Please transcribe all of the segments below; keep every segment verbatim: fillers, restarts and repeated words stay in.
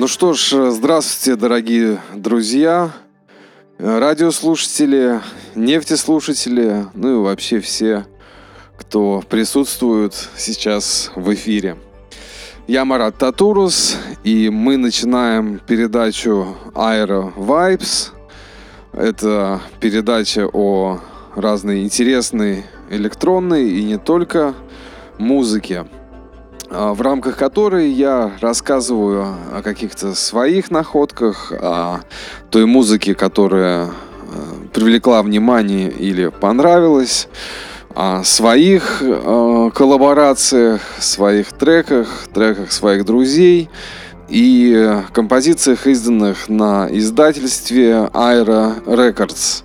Ну что ж, здравствуйте, дорогие друзья, радиослушатели, нефтеслушатели, ну и вообще все, кто присутствует сейчас в эфире. Я Марат Татурус, и мы начинаем передачу Aero Vibes. Это передача о разной интересной электронной и не только музыке, в рамках которой я рассказываю о каких-то своих находках, о той музыке, которая привлекла внимание или понравилась, о своих коллаборациях, своих треках, треках своих друзей и композициях, изданных на издательстве Aero Records.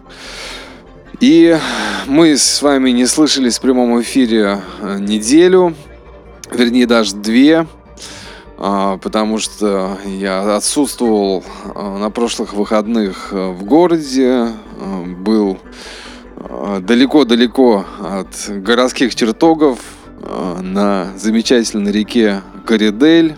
И мы с вами не слышались в прямом эфире неделю, вернее даже две, потому что я отсутствовал на прошлых выходных в городе, был далеко-далеко от городских чертогов на замечательной реке Каридель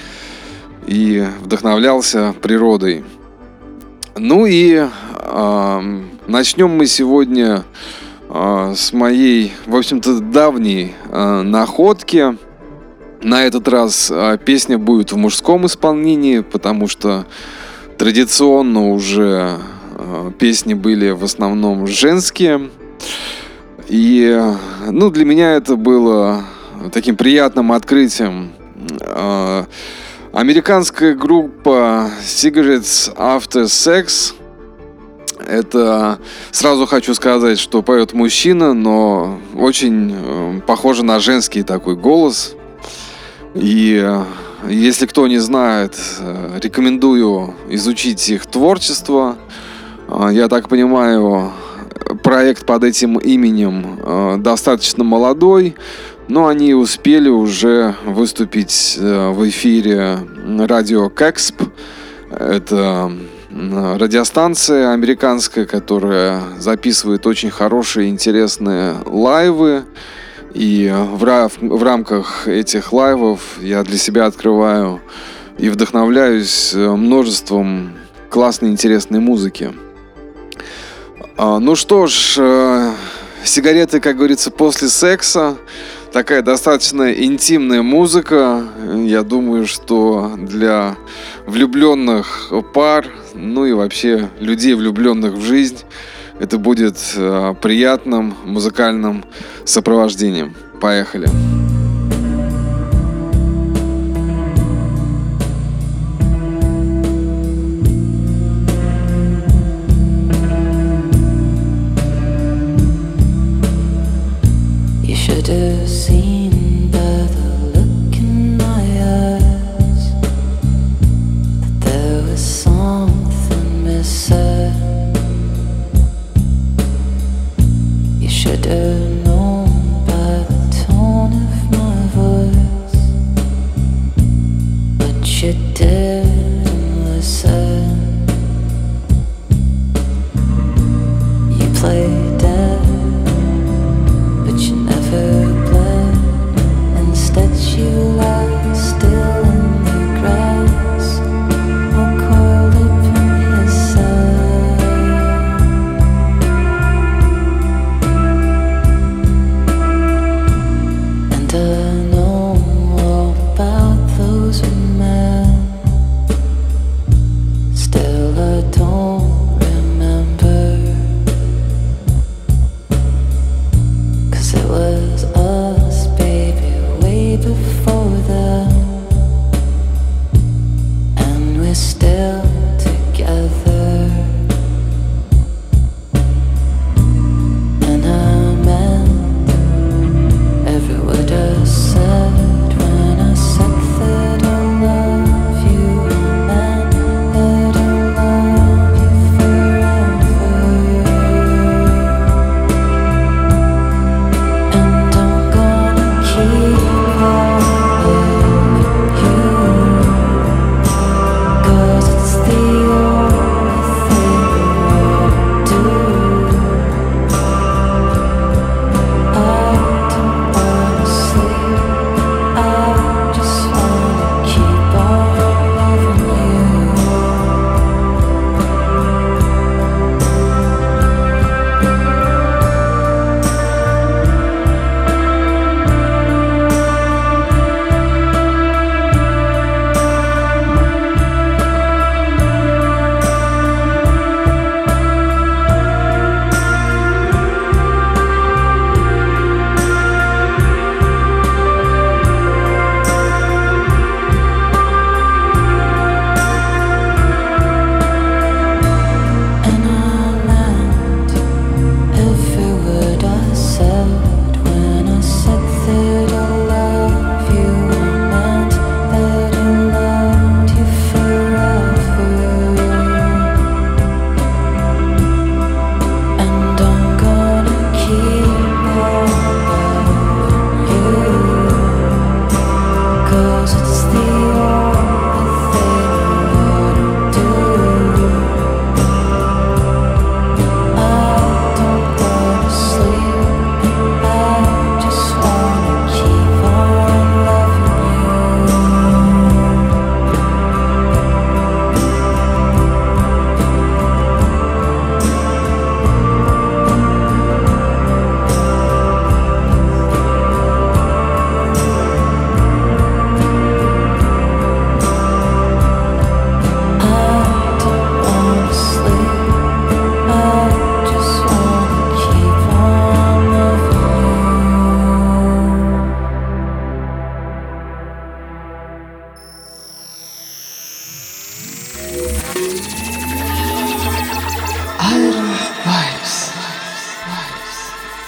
и вдохновлялся природой. Ну и э, начнем мы сегодня э, с моей, в общем-то, давней э, находки. На этот раз э, песня будет в мужском исполнении, потому что традиционно уже э, песни были в основном женские. И ну, для меня это было таким приятным открытием. Э, Американская группа Cigarettes After Sex. Это, сразу хочу сказать, что поет мужчина, но очень э, похоже на женский такой голос. И э, если кто не знает, э, рекомендую изучить их творчество. Э, я так понимаю, проект под этим именем э, достаточно молодой, но они успели уже выступить в эфире радио Кэксп. Это радиостанция американская, которая записывает очень хорошие, интересные лайвы. И в, ра- в рамках этих лайвов я для себя открываю и вдохновляюсь множеством классной, интересной музыки. Ну что ж, сигареты, как говорится, после секса. Такая достаточно интимная музыка. Я думаю, что для влюбленных пар, ну и вообще людей, влюбленных в жизнь, это будет приятным музыкальным сопровождением. Поехали. Have seen by the look in my eyes that there was something missing. You should have known by the tone of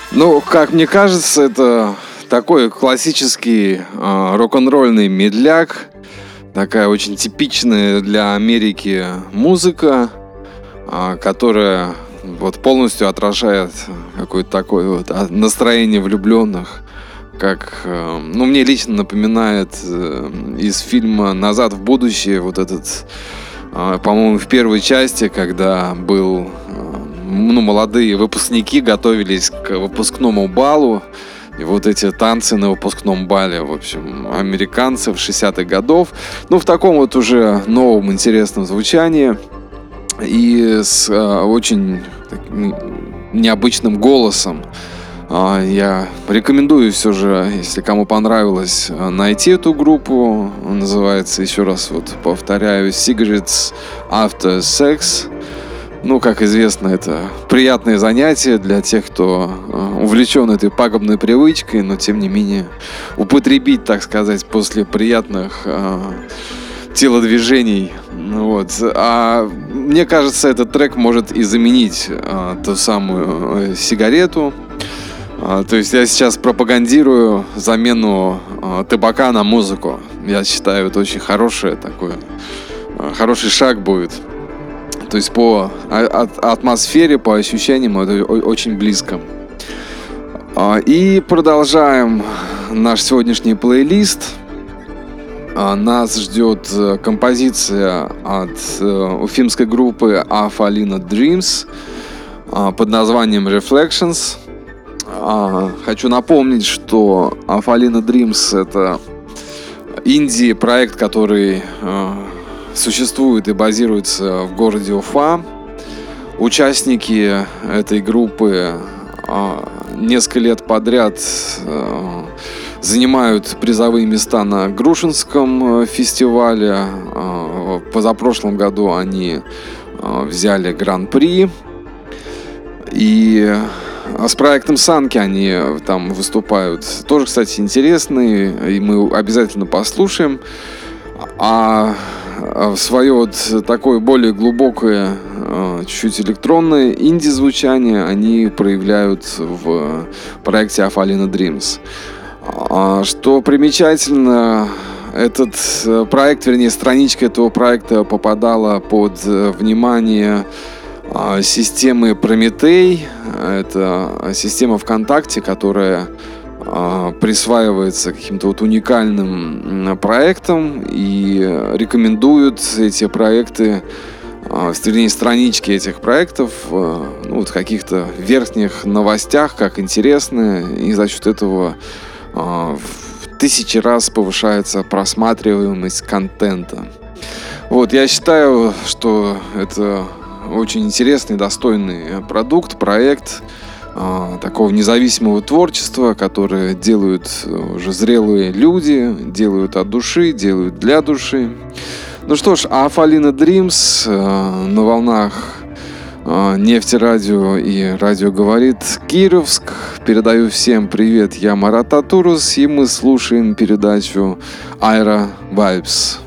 Ну, как мне кажется, это такой классический э, рок-н-ролльный медляк. Такая очень типичная для Америки музыка, э, которая вот полностью отражает какое-то такое вот настроение влюбленных. Как, э, ну, мне лично напоминает э, из фильма «Назад в будущее» вот этот, э, по-моему, в первой части, когда был... Э, ну, молодые выпускники готовились к выпускному балу. И вот эти танцы на выпускном бале, в общем, американцев шестидесятых годов. Ну, в таком вот уже новом интересном звучании. И с э, очень таким необычным голосом. Э, я рекомендую все же, если кому понравилось, найти эту группу. Называется, еще раз вот повторяю, Cigarettes After Sex. Ну, как известно, это приятное занятие для тех, кто э, увлечен этой пагубной привычкой, но, тем не менее, употребить, так сказать, после приятных э, телодвижений. Вот. А мне кажется, этот трек может и заменить э, ту самую э, сигарету. Э, то есть я сейчас пропагандирую замену э, табака на музыку. Я считаю, это очень хорошее такое, э, хороший шаг будет. То есть по атмосфере, по ощущениям это очень близко. И продолжаем наш сегодняшний плейлист. Нас ждет композиция от уфимской группы Afalina Dreams под названием Reflections. Хочу напомнить, что Afalina Dreams — это инди-проект, который существует и базируется в городе Уфа. Участники этой группы несколько лет подряд занимают призовые места на Грушинском фестивале. В позапрошлом году они взяли гран-при. И с проектом Санки они там выступают. Тоже, кстати, интересный, и мы обязательно послушаем. А свое вот такое более глубокое, чуть-чуть электронное инди-звучание они проявляют в проекте Afalina Dreams. Что примечательно, этот проект, вернее, страничка этого проекта попадала под внимание системы Прометей. Это система ВКонтакте, которая присваивается каким-то вот уникальным проектам и рекомендуют эти проекты, вернее, странички этих проектов, ну, вот в каких-то верхних новостях, как интересные, и за счет этого в тысячи раз повышается просматриваемость контента. Вот, я считаю, что это очень интересный, достойный продукт, проект такого независимого творчества, которое делают уже зрелые люди, делают от души, делают для души. Ну что ж, Afalina Dreams на волнах Нефтерадио и Радио говорит Кировск. Передаю всем привет, я Марат Татурус, и мы слушаем передачу Aira Vibes.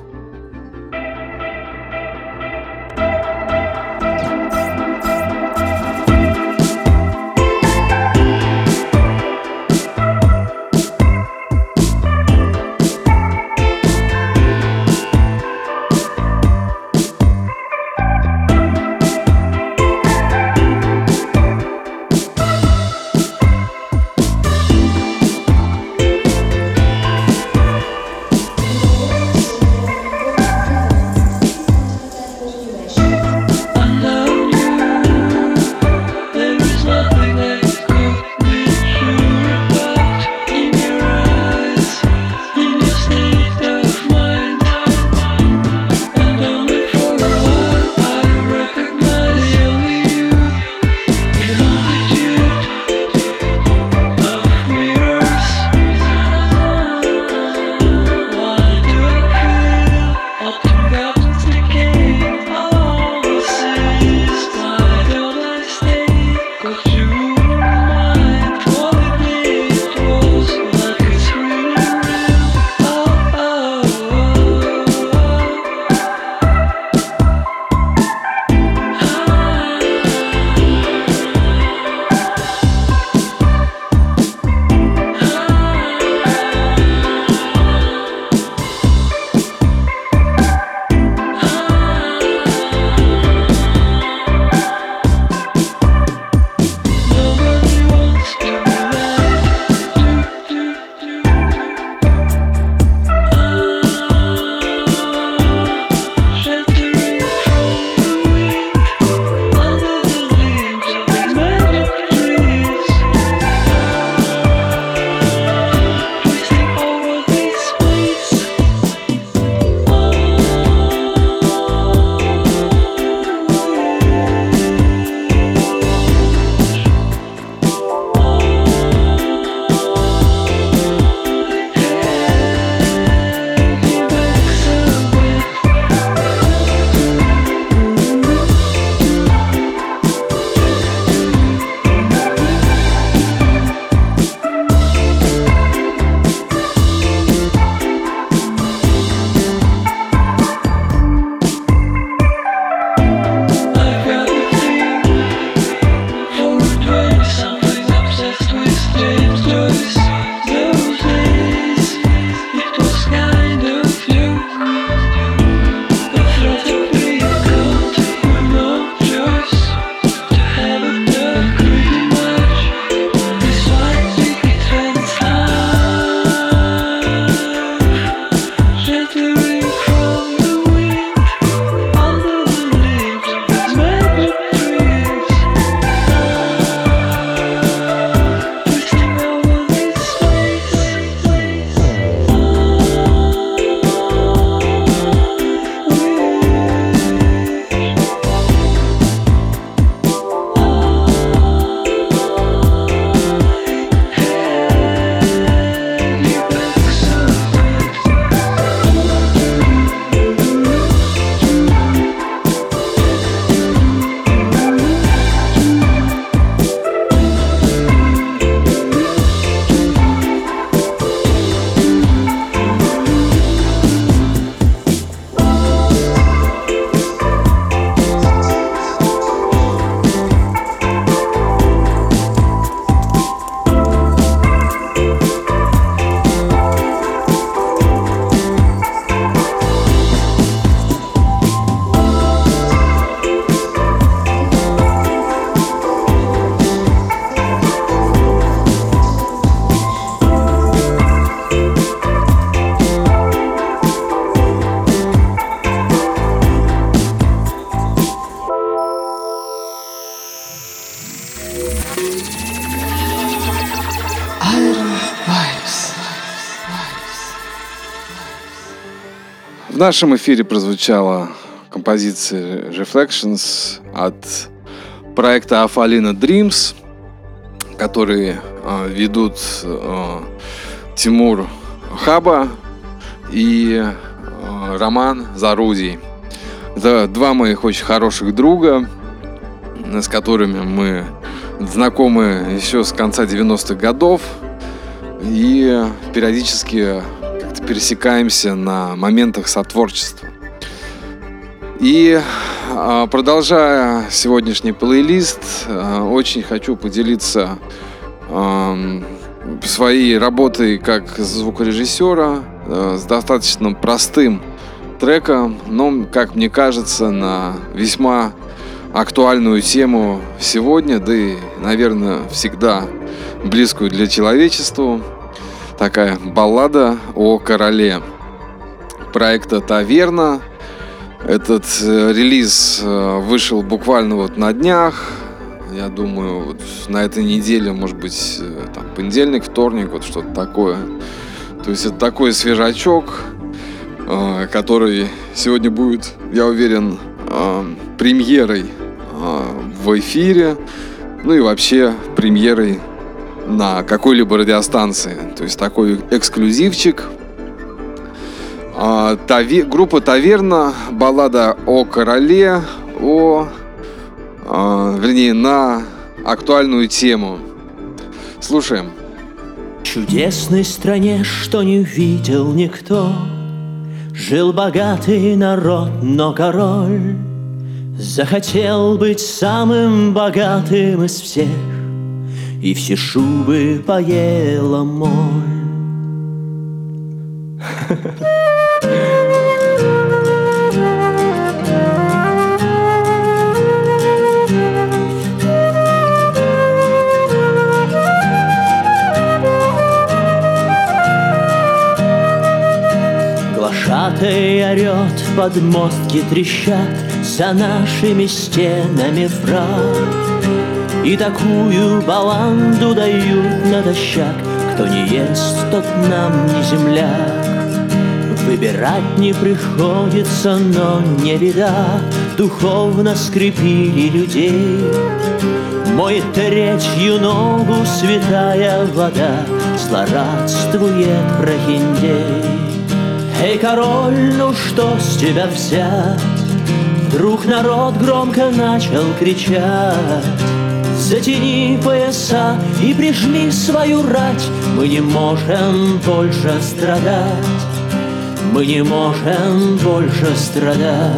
В нашем эфире прозвучала композиция Reflections от проекта Афалина Dreams, которые э, ведут э, Тимур Хаба и э, Роман Зарудий. Это два моих очень хороших друга, с которыми мы знакомы еще с конца девяностых годов и периодически как-то пересекаемся на моментах сотворчества. И продолжая сегодняшний плейлист, очень хочу поделиться своей работой как звукорежиссера с достаточно простым треком, но, как мне кажется, на весьма актуальную тему сегодня, да и, наверное, всегда близкую для человечества. Такая баллада о короле проекта «Таверна». Этот релиз вышел буквально вот на днях. Я думаю, вот на этой неделе, может быть, там, понедельник, вторник, вот что-то такое. То есть это такой свежачок, который сегодня будет, я уверен, премьерой в эфире, ну и вообще премьерой на какой-либо радиостанции. То есть такой эксклюзивчик. Тави... Группа «Таверна», баллада о короле, о, э, вернее, на актуальную тему. Слушаем. В чудесной стране, что не видел никто, жил богатый народ, но король захотел быть самым богатым из всех, и все шубы поела моль. Глашатай орет, подмостки трещат, за нашими стенами враг. И такую баланду дают натощак: кто не ест, тот нам не земляк. Выбирать не приходится, но не беда, духовно скрепили людей. Моет третью ногу святая вода, злорадствует прохиндей. Эй, король, ну что с тебя взять? Вдруг народ громко начал кричать: затяни пояса и прижми свою рать, мы не можем больше страдать, мы не можем больше страдать.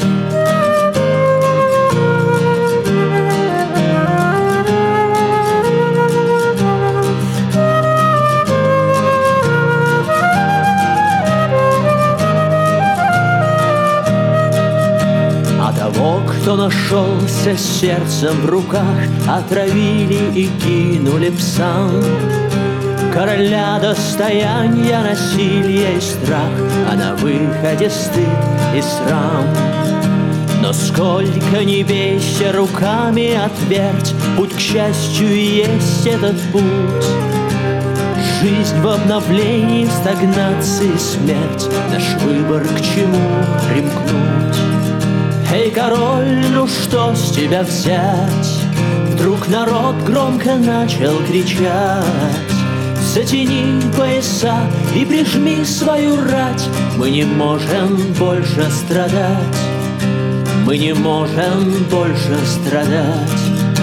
Кто нашелся с сердцем в руках, отравили и кинули псам. Короля достояния, насилие и страх, а на выходе стыд и срам. Но сколько ни бейся руками, отверть, путь к счастью есть этот путь. Жизнь в обновлении, стагнации, смерть, наш выбор, к чему примкнуть. Эй, король, ну что с тебя взять? Вдруг народ громко начал кричать: затяни пояса и прижми свою рать, мы не можем больше страдать, мы не можем больше страдать.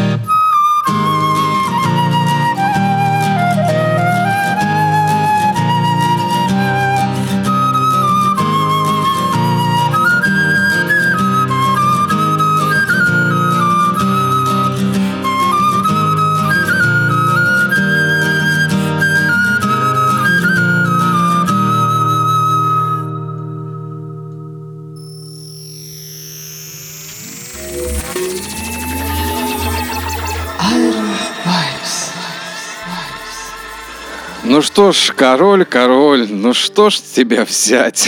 Ну что ж, король, король, ну что ж тебя взять?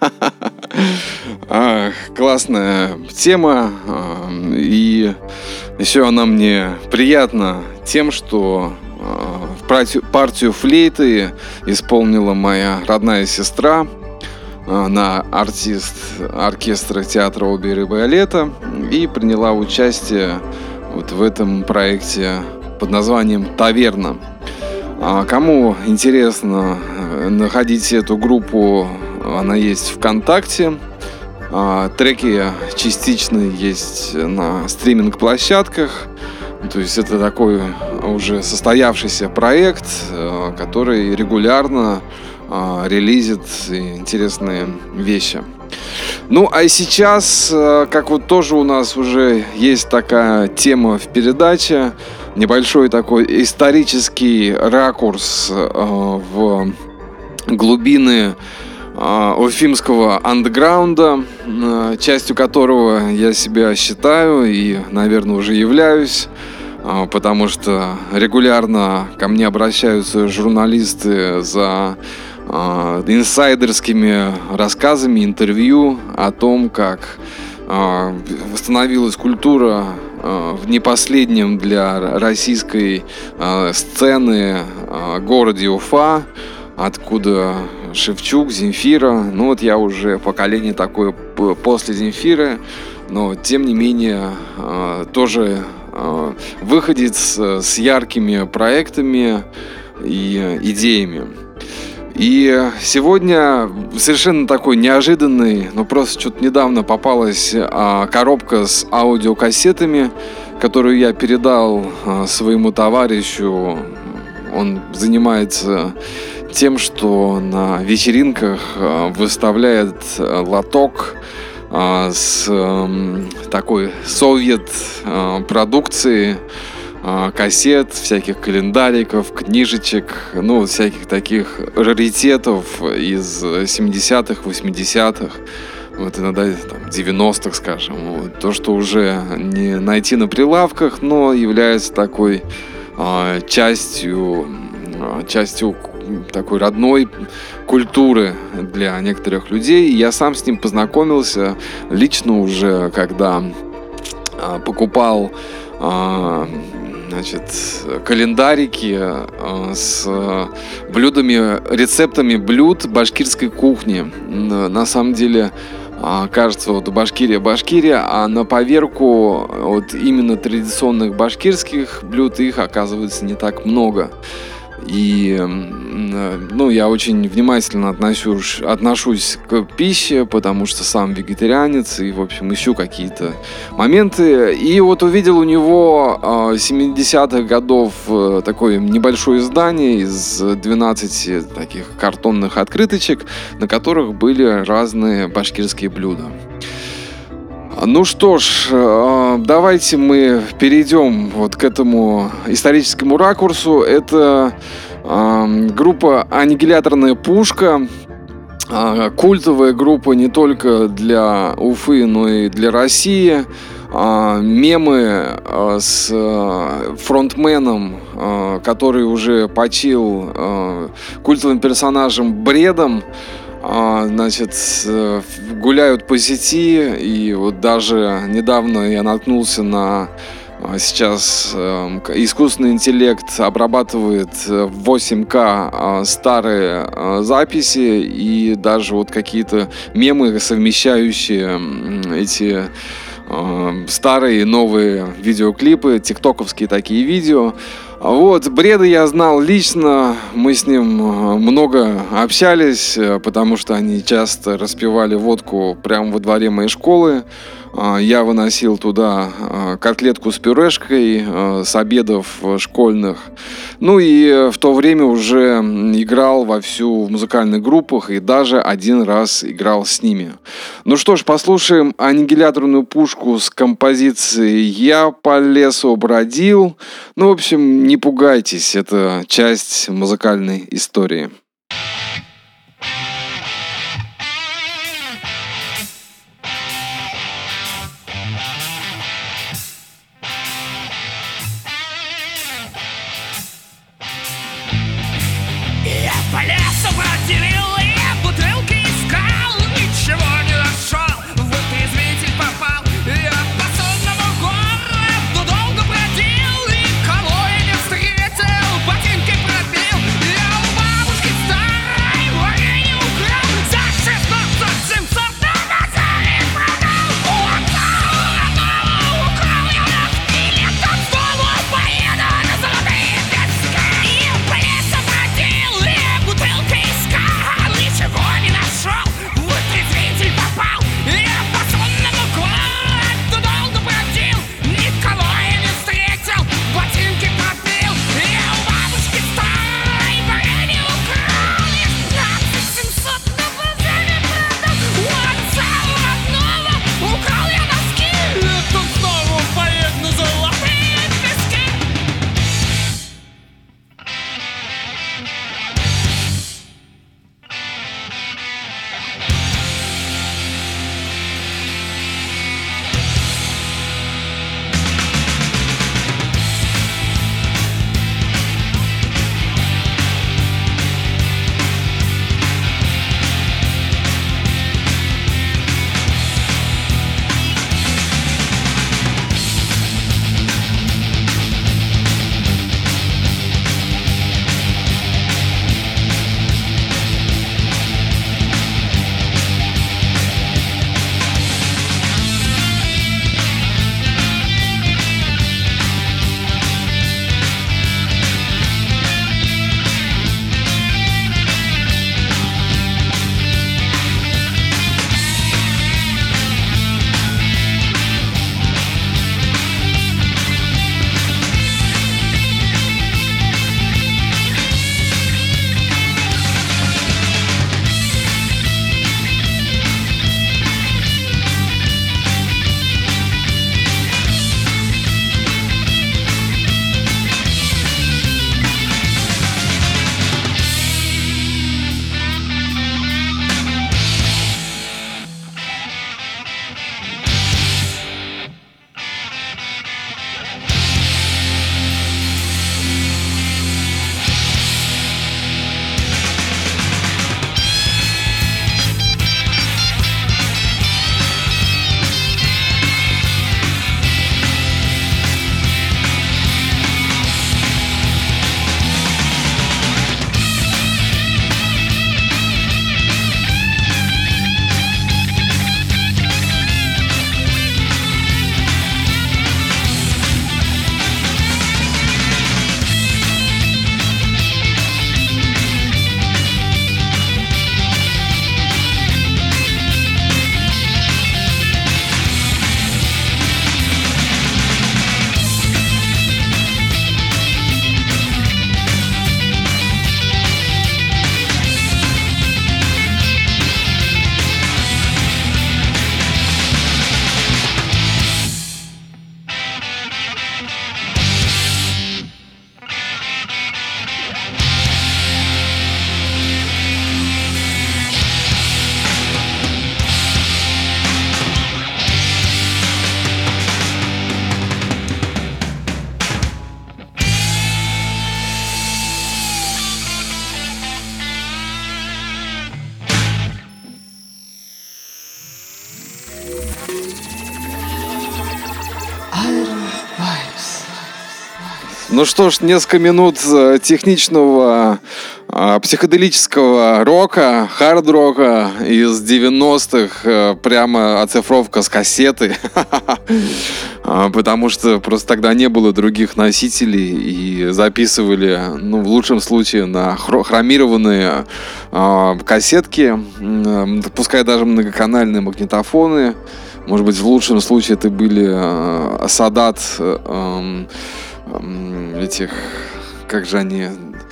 Классная тема, и Еще она мне приятна тем, что партию, партию флейты исполнила моя родная сестра. Она артист оркестра театра оперы и балета и приняла участие вот в этом проекте под названием «Таверна». Кому интересно, находите эту группу, она есть ВКонтакте. Треки частично есть на стриминг-площадках. То есть это такой уже состоявшийся проект, который регулярно релизит интересные вещи. Ну, а сейчас, как вот тоже у нас уже есть такая тема в передаче, небольшой такой исторический ракурс в глубины уфимского андеграунда, частью которого я себя считаю и, наверное, уже являюсь, потому что регулярно ко мне обращаются журналисты за инсайдерскими рассказами, интервью о том, как восстановилась культура в не последнем для российской сцены городе Уфа, откуда Шевчук, Земфира. Ну вот я уже поколение такое после Земфиры, но тем не менее тоже выходец с яркими проектами и идеями. И сегодня совершенно такой неожиданный, но просто что-то недавно попалась коробка с аудиокассетами, которую я передал своему товарищу. Он занимается тем, что на вечеринках выставляет лоток с такой совет продукции, кассет, всяких календариков, книжечек, ну, всяких таких раритетов из семидесятых, восьмидесятых, вот иногда там, девяностых, скажем. Вот. То, что уже не найти на прилавках, но является такой а, частью, а, частью такой родной культуры для некоторых людей. И я сам с ним познакомился лично уже, когда а, покупал а, значит, календарики с блюдами, рецептами блюд башкирской кухни. На самом деле, кажется, вот Башкирия, Башкирия, а на поверку вот именно традиционных башкирских блюд их оказывается не так много. И, ну, я очень внимательно отношусь, отношусь к пище, потому что сам вегетарианец, и, в общем, ищу какие-то моменты. И вот увидел у него семидесятых годов такое небольшое издание из двенадцати таких картонных открыточек, на которых были разные башкирские блюда. Ну что ж, давайте мы перейдем вот к этому историческому ракурсу. Это группа «Аннигиляторная пушка», культовая группа не только для Уфы, но и для России. Мемы с фронтменом, который уже почил, культовым персонажем Бредом, значит, гуляют по сети, и вот даже недавно я наткнулся на сейчас искусственный интеллект обрабатывает в восемь ка старые записи и даже вот какие-то мемы, совмещающие эти старые и новые видеоклипы, тиктоковские такие видео. Вот, Бреда я знал лично, мы с ним много общались, потому что они часто распивали водку прямо во дворе моей школы. Я выносил туда котлетку с пюрешкой с обедов школьных. Ну и в то время уже играл вовсю в музыкальных группах и даже один раз играл с ними. Ну что ж, послушаем «Аннигиляторную пушку» с композицией «Я по лесу бродил». Ну, в общем, не пугайтесь, это часть музыкальной истории. По лесу бродил, я бутылки искал, ничего не нашел, в вытрезвитель попал. Я по сонному городу долго Ну что ж, несколько минут техничного э, психоделического рока, хард-рока из девяностых, э, прямо оцифровка с кассеты, потому что просто тогда не было других носителей и записывали, ну, в лучшем случае, на хромированные э, кассетки, э, пускай даже многоканальные магнитофоны. Может быть, в лучшем случае это были э, Садат, э, э, этих, как же они,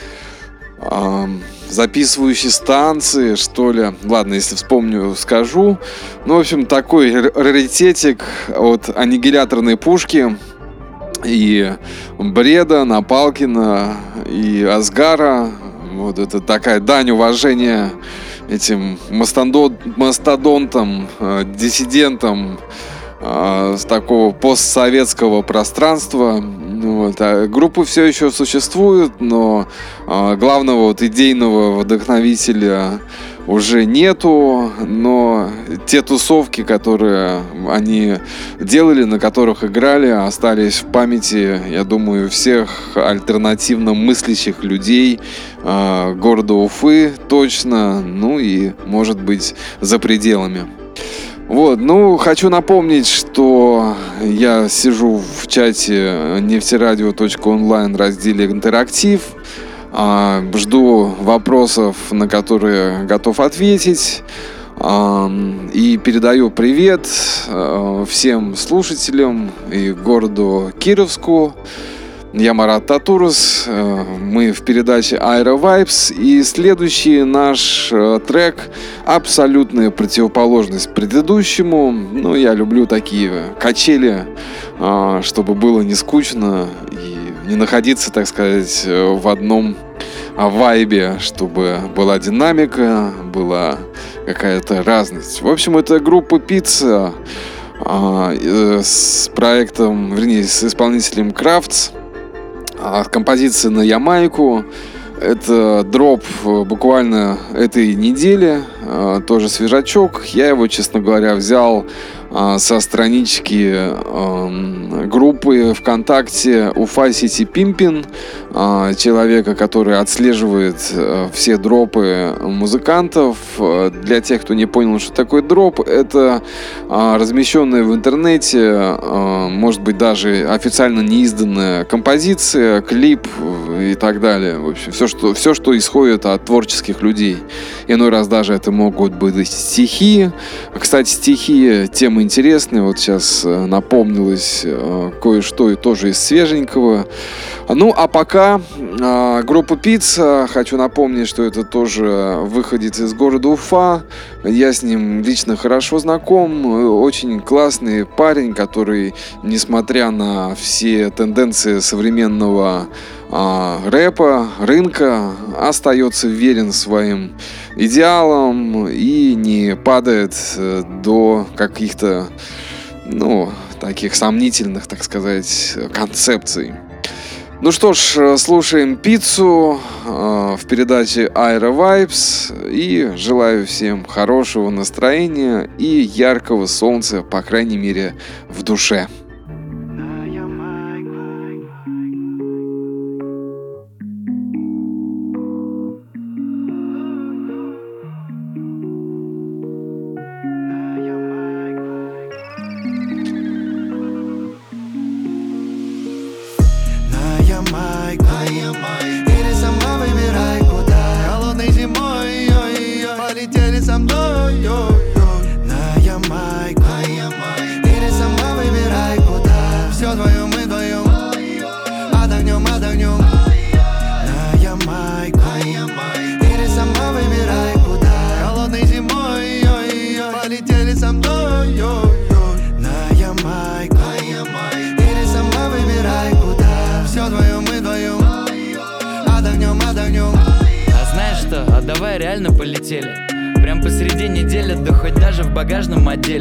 э, записывающие станции, что ли. Ладно, если вспомню, скажу. Ну, в общем, такой раритетик от аннигиляторной пушки и Бреда, Напалкина и Асгара. Вот это такая дань уважения этим мастодонтам, э, диссидентам э, с такого постсоветского пространства. Вот. А группы все еще существуют, но э, главного вот идейного вдохновителя уже нету, но те тусовки, которые они делали, на которых играли, остались в памяти, я думаю, всех альтернативно мыслящих людей э, города Уфы точно, ну и, может быть, за пределами. Вот, ну, хочу напомнить, что я сижу в чате нефтерадио точка онлайн в разделе «Интерактив». Жду вопросов, на которые готов ответить. И передаю привет всем слушателям и городу Кировску. Я Марат Татурус, мы в передаче Aero Vibes, и следующий наш трек — абсолютная противоположность предыдущему. Ну, я люблю такие качели, чтобы было не скучно и не находиться, так сказать, в одном вайбе, чтобы была динамика, была какая-то разность. В общем, это группа Pizza с проектом, вернее, с исполнителем Крафтс. Композиция на Ямайку. Это дроп буквально этой недели. Тоже свежачок. Я его, честно говоря, взял со странички группы ВКонтакте Уфа Сити Пимпин, человека, который отслеживает все дропы музыкантов. Для тех, кто не понял, что такое дроп, это размещенная в интернете, может быть, даже официально неизданная композиция, клип и так далее. В общем, все, что, все, что исходит от творческих людей. Иной раз даже это могут быть стихи. Кстати, стихи — тема интересная. Вот сейчас напомнилось кое-что и тоже из свеженького. Ну, а пока э, группа Pizza, хочу напомнить, что это тоже выходец из города Уфа. Я с ним лично хорошо знаком. Очень классный парень, который, несмотря на все тенденции современного э, рэпа, рынка, остается верен своим идеалам и не падает до каких-то, ну, таких сомнительных, так сказать, концепций. Ну что ж, слушаем Пиццу э, в передаче Aero Vibes и желаю всем хорошего настроения и яркого солнца, по крайней мере, в душе. Или сама выбирай куда. Холодной зимой, ой-ой-ой, полетели со мной, ой-ой. На Ямайку. Или сама выбирай куда. Все вдвоем, мы вдвоем. Отдохнем, отдохнем. На Ямайку. Или сама выбирай куда. Холодной зимой, ой-ой-ой, полетели со мной, ой-ой. На Ямайку. Или сама выбирай куда. Все вдвоем, мы вдвоем. Отдохнем, отдохнем. А знаешь что, а давай реально полетели. Прям посреди недели, да хоть даже в багажном отделе.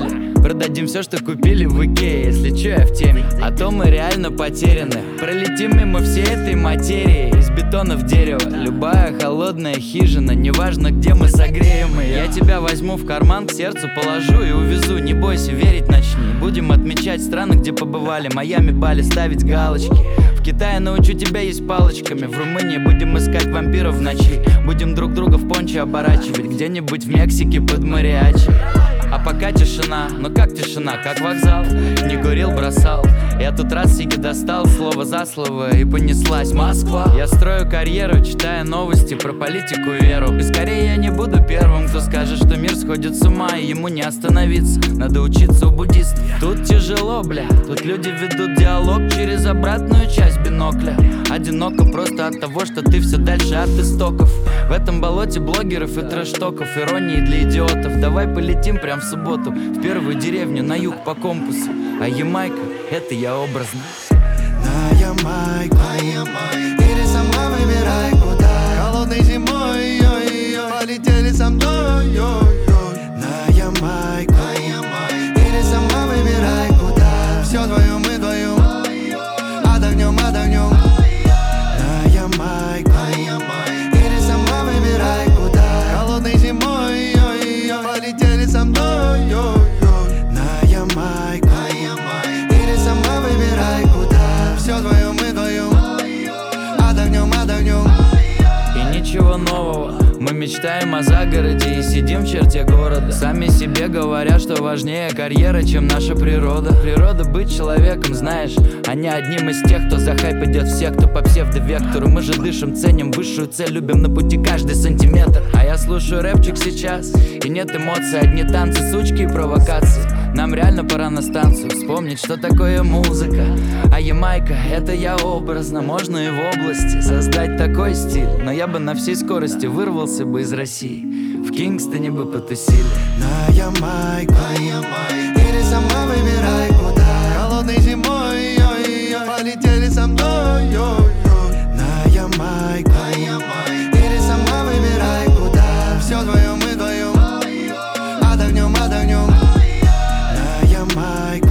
Продадим все, что купили в Икее. Если чё, я в теме. А то мы реально потеряны. Пролетим мимо всей этой материи. Из бетона в дерево. Любая холодная хижина, неважно где мы согреем ее. Я тебя возьму в карман, к сердцу положу и увезу. Не бойся, верить начни. Будем отмечать страны, где побывали. Майами, Бали, ставить галочки. В Китае научу тебя есть палочками. В Румынии будем искать вампиров в ночи. Будем друг друга в пончо оборачивать. Где-нибудь в Мексике под мариачи. А пока тишина, ну как тишина, как вокзал. Не курил, бросал. Я тут раз сиги достал, слово за слово, и понеслась Москва. Я строю карьеру, читая новости про политику и веру. И скорее я не буду первым, кто скажет, что мир сходит с ума, и ему не остановиться. Надо учиться у буддистов. Тут тяжело, бля, тут люди ведут диалог через обратную часть бинокля. Одиноко просто от того, что ты все дальше от истоков. В этом болоте блогеров и трэш-токов, иронии для идиотов. Давай полетим прям в субботу в первую деревню на юг по компасу. А Ямайка, это я образно. На Ямайку, или сама выбирай куда. Холодной зимой, йо-йо, полетели со мной, йо-йо. На Ямайку, или сама выбирай куда. Все твое, мы вдвоем, отдохнем, отдохнем. На Ямайку, или сама выбирай куда. Холодной зимой, йо-йо, полетели со мной, йо-йо. На Ямайку, или сама выбирай куда. Все твое, мы вдвоем, отдохнем, отдохнем. И ничего нового, мы мечтаем о загороде и сидим в черте города. Сами себе говорят, что важнее карьера, чем наша природа. Природа быть человеком, знаешь, а не одним из тех, кто за хайп идет всех, кто по псевдовектору. Мы же дышим, ценим высшую цель, любим на пути каждый сантиметр. А я слушаю рэпчик сейчас, и нет эмоций, одни танцы, сучки и провокации. Нам реально пора на станцию вспомнить, что такое музыка. А Ямайка, это я образно, можно и в области создать такой стиль. Но я бы на всей скорости вырвался бы из России, в Кингстоне бы потусили. На Ямайку, или сама выбирай куда. Холодной зимой, йо-йо, полетели со мной, йо-йо. На Ямайку, или сама выбирай куда. Все твое, мы вдвоем, отдохнем, отдохнем. На Ямайку,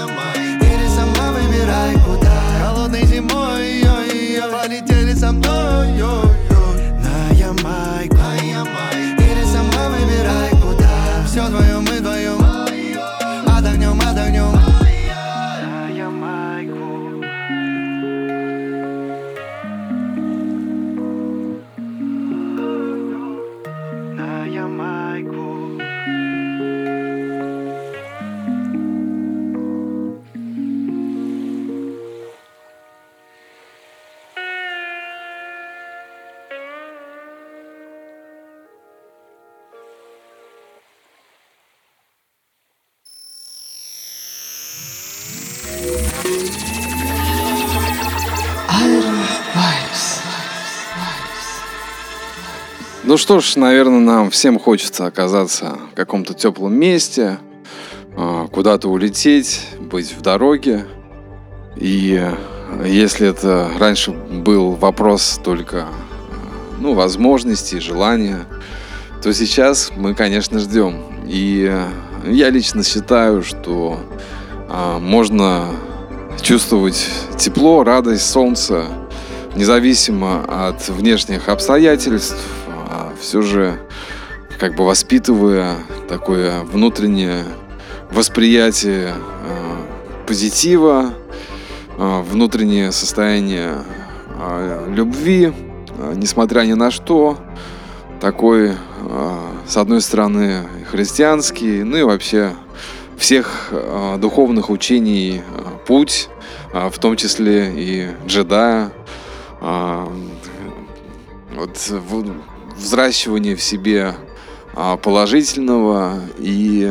или сама выбирай куда. Холодной зимой, йо-йо, полетели со мной, йо-йо. На Ямайку, или сама выбирай куда. Все твое, мы вдвоем, отдохнем, отдохнем. На Ямайку. На Ямайку. Ну что ж, наверное, нам всем хочется оказаться в каком-то теплом месте, куда-то улететь, быть в дороге. И если это раньше был вопрос только, ну, возможностей, желания, то сейчас мы, конечно, ждем. И я лично считаю, что можно чувствовать тепло, радость, солнце, независимо от внешних обстоятельств, все же как бы воспитывая такое внутреннее восприятие э, позитива, э, внутреннее состояние э, любви, э, несмотря ни на что, такой, э, с одной стороны, христианский, ну и вообще всех э, духовных учений э, путь, э, в том числе и джедая, э, вот в, взращивание в себе положительного и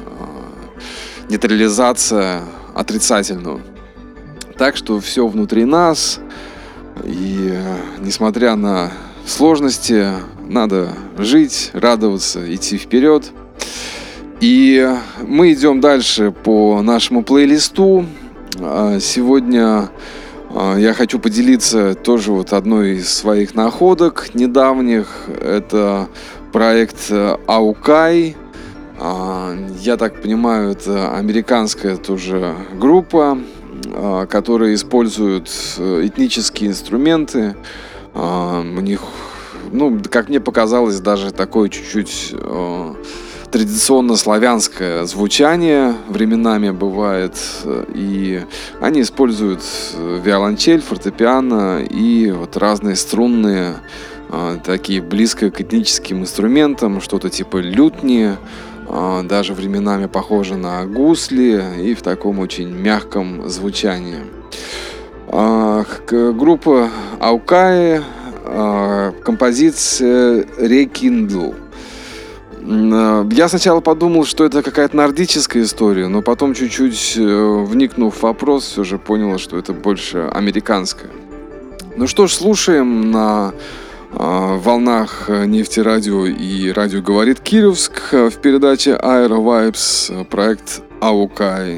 нейтрализация отрицательного. Так что все внутри нас, и несмотря на сложности, надо жить, радоваться, идти вперед. И мы идем дальше по нашему плейлисту. Сегодня я хочу поделиться тоже вот одной из своих находок недавних. Это проект Аукай. А, Я так понимаю, это американская тоже группа, а, которая использует э, этнические инструменты. А, У них, ну, как мне показалось, даже такое чуть-чуть э, традиционно славянское звучание временами бывает. И они используют виолончель, фортепиано и вот разные струнные, э, такие близко к этническим инструментам, что-то типа лютни, э, даже временами похоже на гусли и в таком очень мягком звучании. А, к- Группа Аукаи, а, композиция Rekindle. М, а, Я сначала подумал, что это какая-то нордическая история, но потом, чуть-чуть э, вникнув в вопрос, все же понял, что это больше американская. Ну что ж, слушаем на а, волнах Нефтерадио и радио «Говорит Кировск» в передаче Aero Vibes проект Аукаи.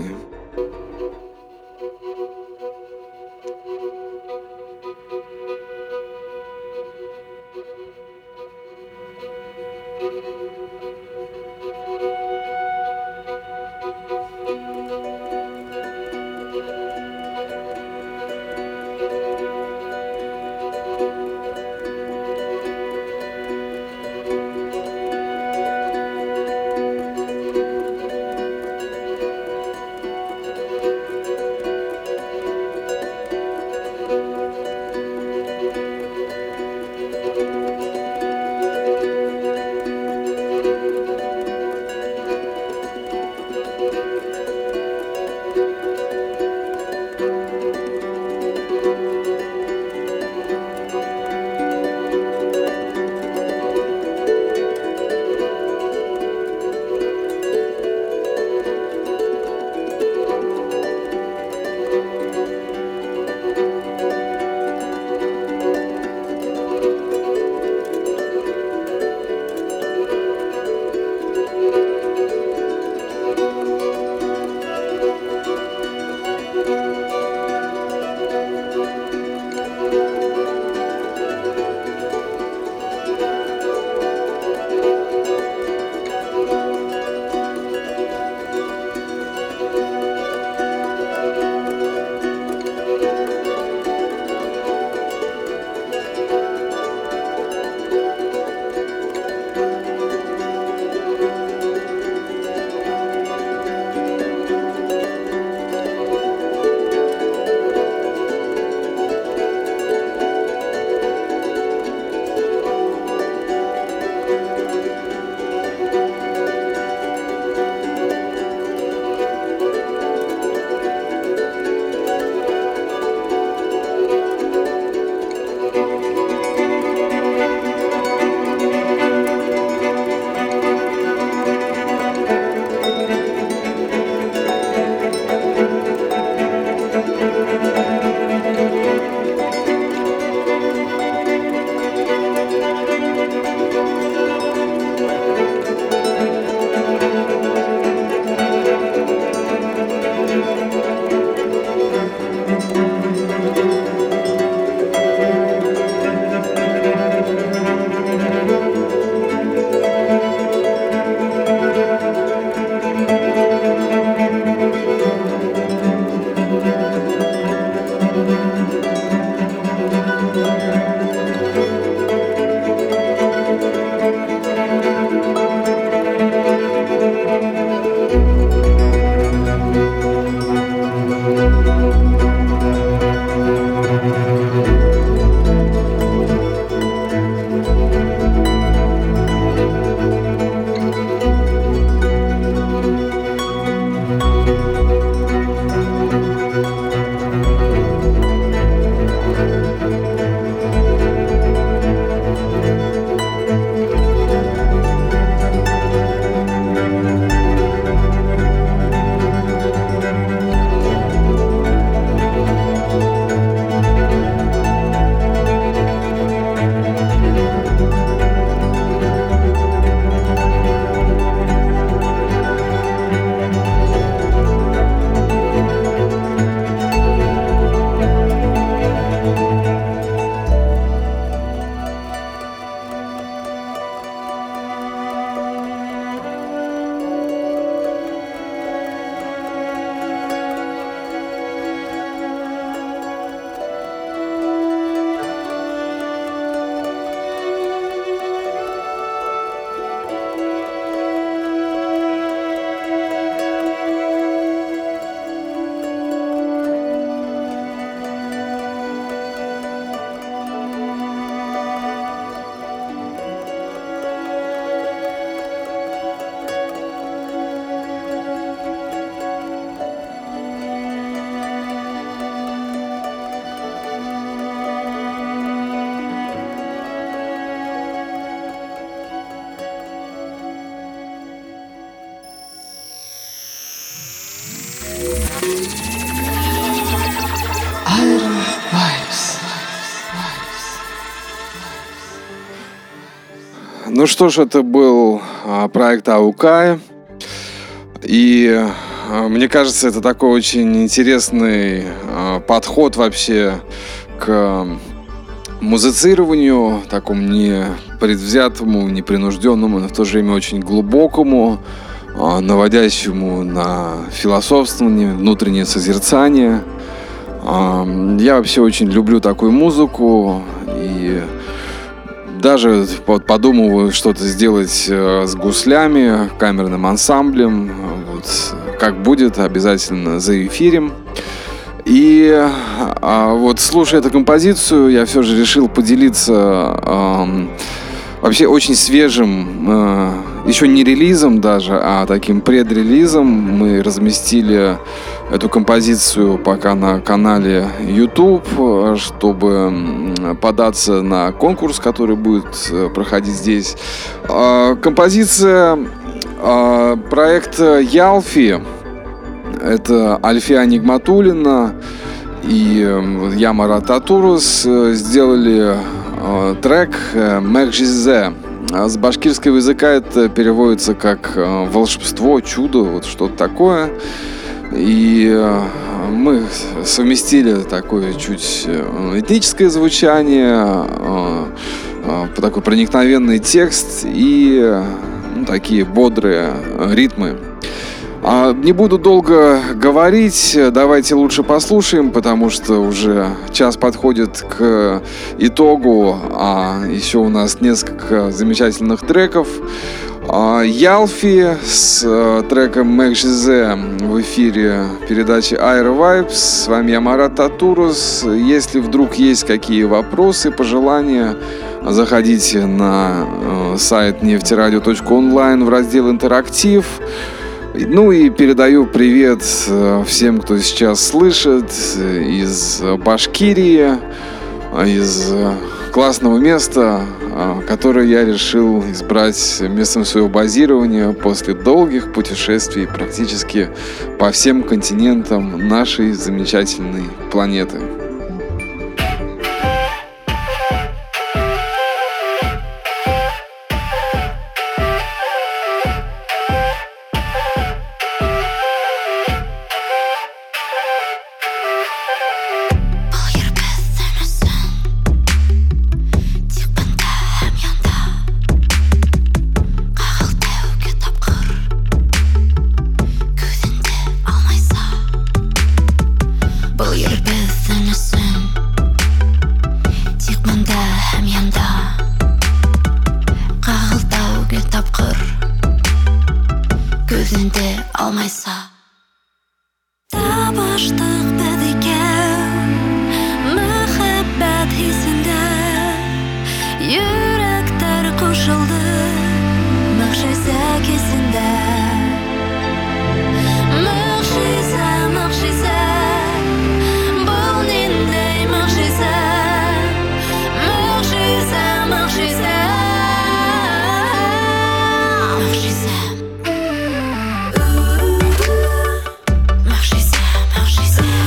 Thank Ну что ж, это был а, проект Аукай. И а, мне кажется, это такой очень интересный а, подход вообще к музицированию, такому не предвзятому, непринужденному, но в то же время очень глубокому, а, наводящему на философствование, внутреннее созерцание. А, я вообще очень люблю такую музыку и даже вот подумываю что-то сделать э, с гуслями, камерным ансамблем. Вот, как будет, обязательно заэфирим. И а, вот слушая эту композицию, я все же решил поделиться э, вообще очень свежим, э, еще не релизом даже, а таким предрелизом. Мы разместили эту композицию пока на канале YouTube, чтобы податься на конкурс, который будет проходить здесь. Композиция проекта Ялфи. Это Альфия Нигматуллина и я, Марат Татурус, сделали трек «Мехжизе». С башкирского языка это переводится как волшебство, чудо, вот что-то такое. И мы совместили такое чуть этническое звучание, такой проникновенный текст и ну, такие бодрые ритмы. Не буду долго говорить, давайте лучше послушаем, потому что уже час подходит к итогу, а еще у нас несколько замечательных треков. Ялфи с треком «Мехжизе» в эфире передачи Air Vibes. С вами я, Марат Татурус. Если вдруг есть какие вопросы, пожелания, заходите на сайт нефтерадио точка онлайн в раздел «Интерактив». Ну и передаю привет всем, кто сейчас слышит из Башкирии, из классного места, которое я решил избрать местом своего базирования после долгих путешествий практически по всем континентам нашей замечательной планеты. Marchisé, marchisé.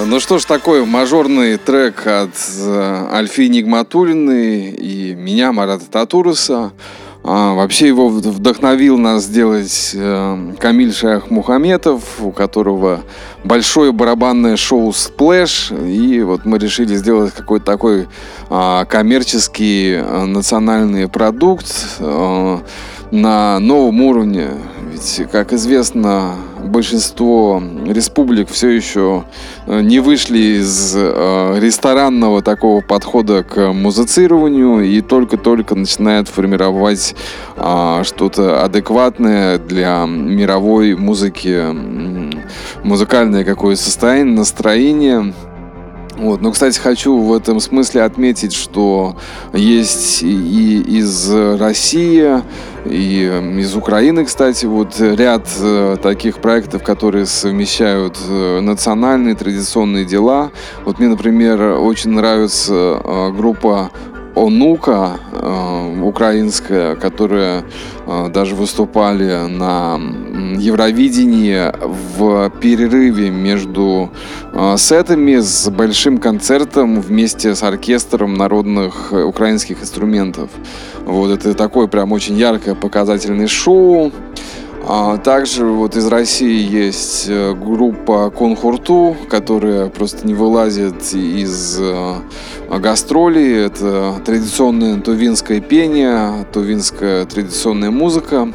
Ну что ж, такой мажорный трек от Альфии Нигматуллиной и меня, Марата Татуруса. А, вообще его вдохновил нас сделать э, Камиль Шайх-Мухаметов, у которого большое барабанное шоу «Сплэш». И вот мы решили сделать какой-то такой э, коммерческий э, национальный продукт э, на новом уровне. Ведь, как известно, большинство республик все еще не вышли из э, ресторанного такого подхода к музицированию и только-только начинают формировать э, что-то адекватное для мировой музыки, музыкальное какое-то состояние, настроение. Вот. Но, кстати, хочу в этом смысле отметить, что есть и из России, и из Украины, кстати, вот ряд таких проектов, которые совмещают национальные, традиционные дела. Вот мне, например, очень нравится группа Онука, э, украинская, которая э, даже выступали на Евровидении в перерыве между э, сетами с большим концертом вместе с оркестром народных украинских инструментов. Вот это такое прям очень яркое показательное шоу. А также вот из России есть группа Конхурту, которая просто не вылазит из гастролей. Это традиционное тувинское пение, тувинская традиционная музыка.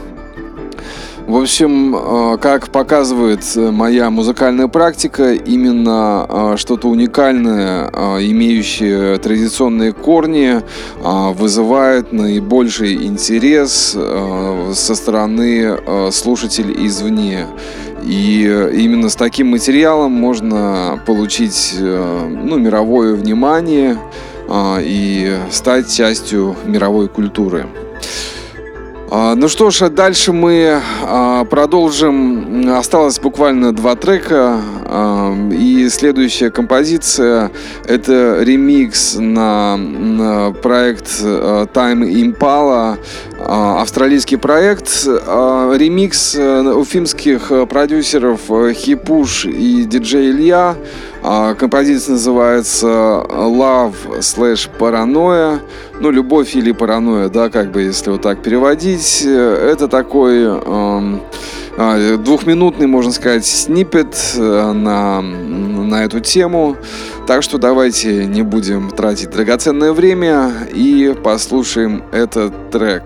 В общем, как показывает моя музыкальная практика, именно что-то уникальное, имеющее традиционные корни, вызывает наибольший интерес со стороны слушателей извне. И именно с таким материалом можно получить, ну, мировое внимание и стать частью мировой культуры. Ну что ж, дальше мы продолжим. Осталось буквально два трека. И следующая композиция — это ремикс на проект Time Impala. Австралийский проект. Ремикс уфимских продюсеров Хипуш и диджей Илья. Композиция называется Love slash Paranoia. Ну, любовь или паранойя, да, как бы, если вот так переводить. Это такой э, двухминутный, можно сказать, сниппет на, на эту тему. Так что давайте не будем тратить драгоценное время и послушаем этот трек.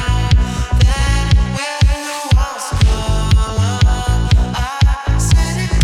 Setting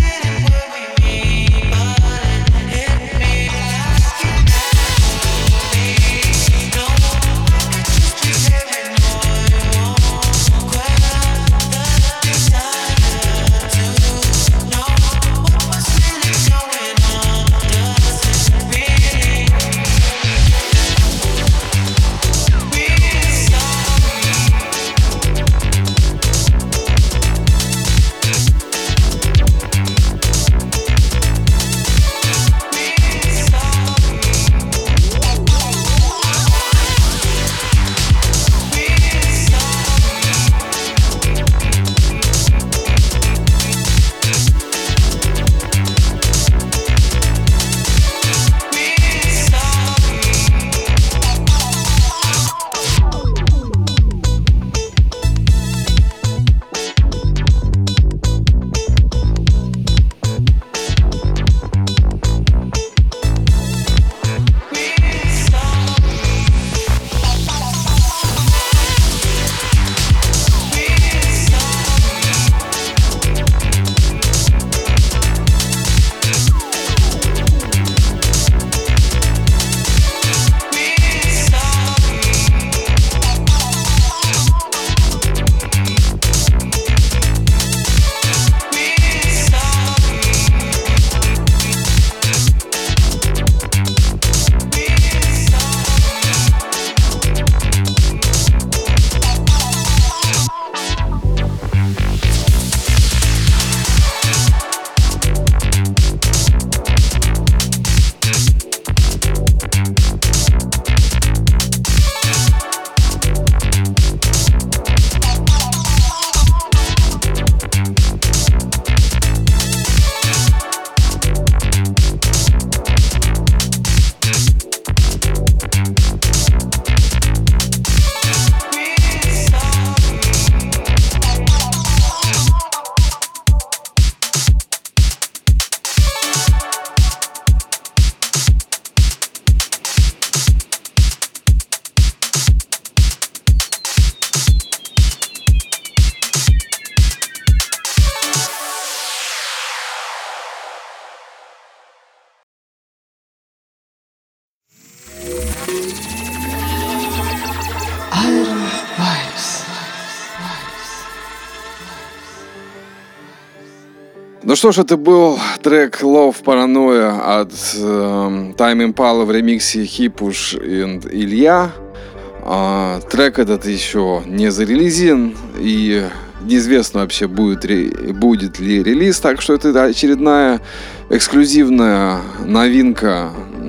Ну что ж, это был трек Love Paranoia от э, Time Impala в ремиксе Хипуш и Илья. А, трек этот еще не зарелизен, и неизвестно вообще, будет, будет ли релиз, так что это очередная эксклюзивная новинка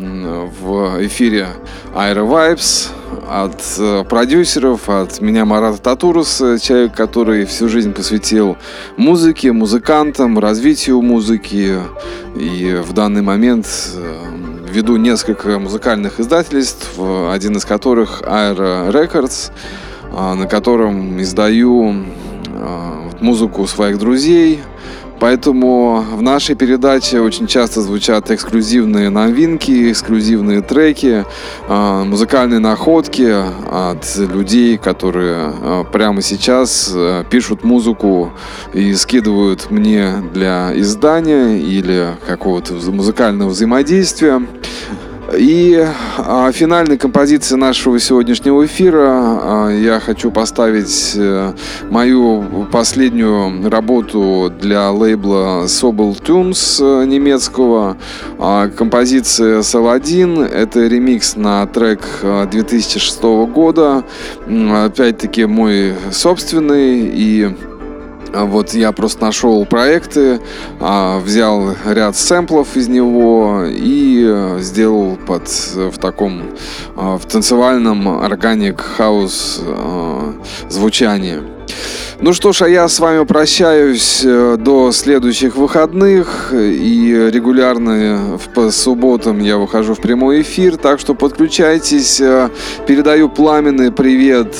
в эфире Aira Vibes от продюсеров, от меня, Марата Татуруса, человек, который всю жизнь посвятил музыке, музыкантам, развитию музыки, и в данный момент веду несколько музыкальных издательств, один из которых Aira Records, на котором издаю музыку своих друзей. Поэтому в нашей передаче очень часто звучат эксклюзивные новинки, эксклюзивные треки, музыкальные находки от людей, которые прямо сейчас пишут музыку и скидывают мне для издания или какого-то музыкального взаимодействия. И а, финальной композицией нашего сегодняшнего эфира а, я хочу поставить а, мою последнюю работу для лейбла Sobel Tunes а, немецкого. А, композиция Саладин. Это ремикс на трек а, две тысячи шестого года. А, опять-таки мой собственный. И вот я просто нашел проекты, взял ряд сэмплов из него и сделал под, в таком в танцевальном органик хаус звучании. Ну что ж, а я с вами прощаюсь до следующих выходных, и регулярно по субботам я выхожу в прямой эфир, так что подключайтесь. Передаю пламенный привет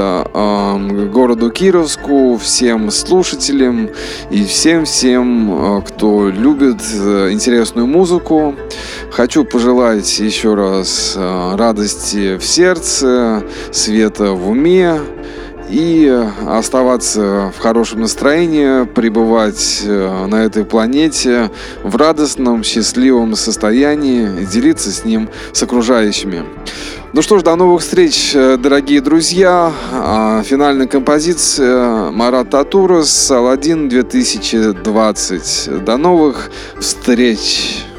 городу Кировску, всем слушателям и всем-всем, кто любит интересную музыку. Хочу пожелать еще раз радости в сердце, света в уме, и оставаться в хорошем настроении, пребывать на этой планете в радостном, счастливом состоянии и делиться с ним с окружающими. Ну что ж, до новых встреч, дорогие друзья. Финальная композиция Марат Татурас, Саладин две тысячи двадцать. До новых встреч!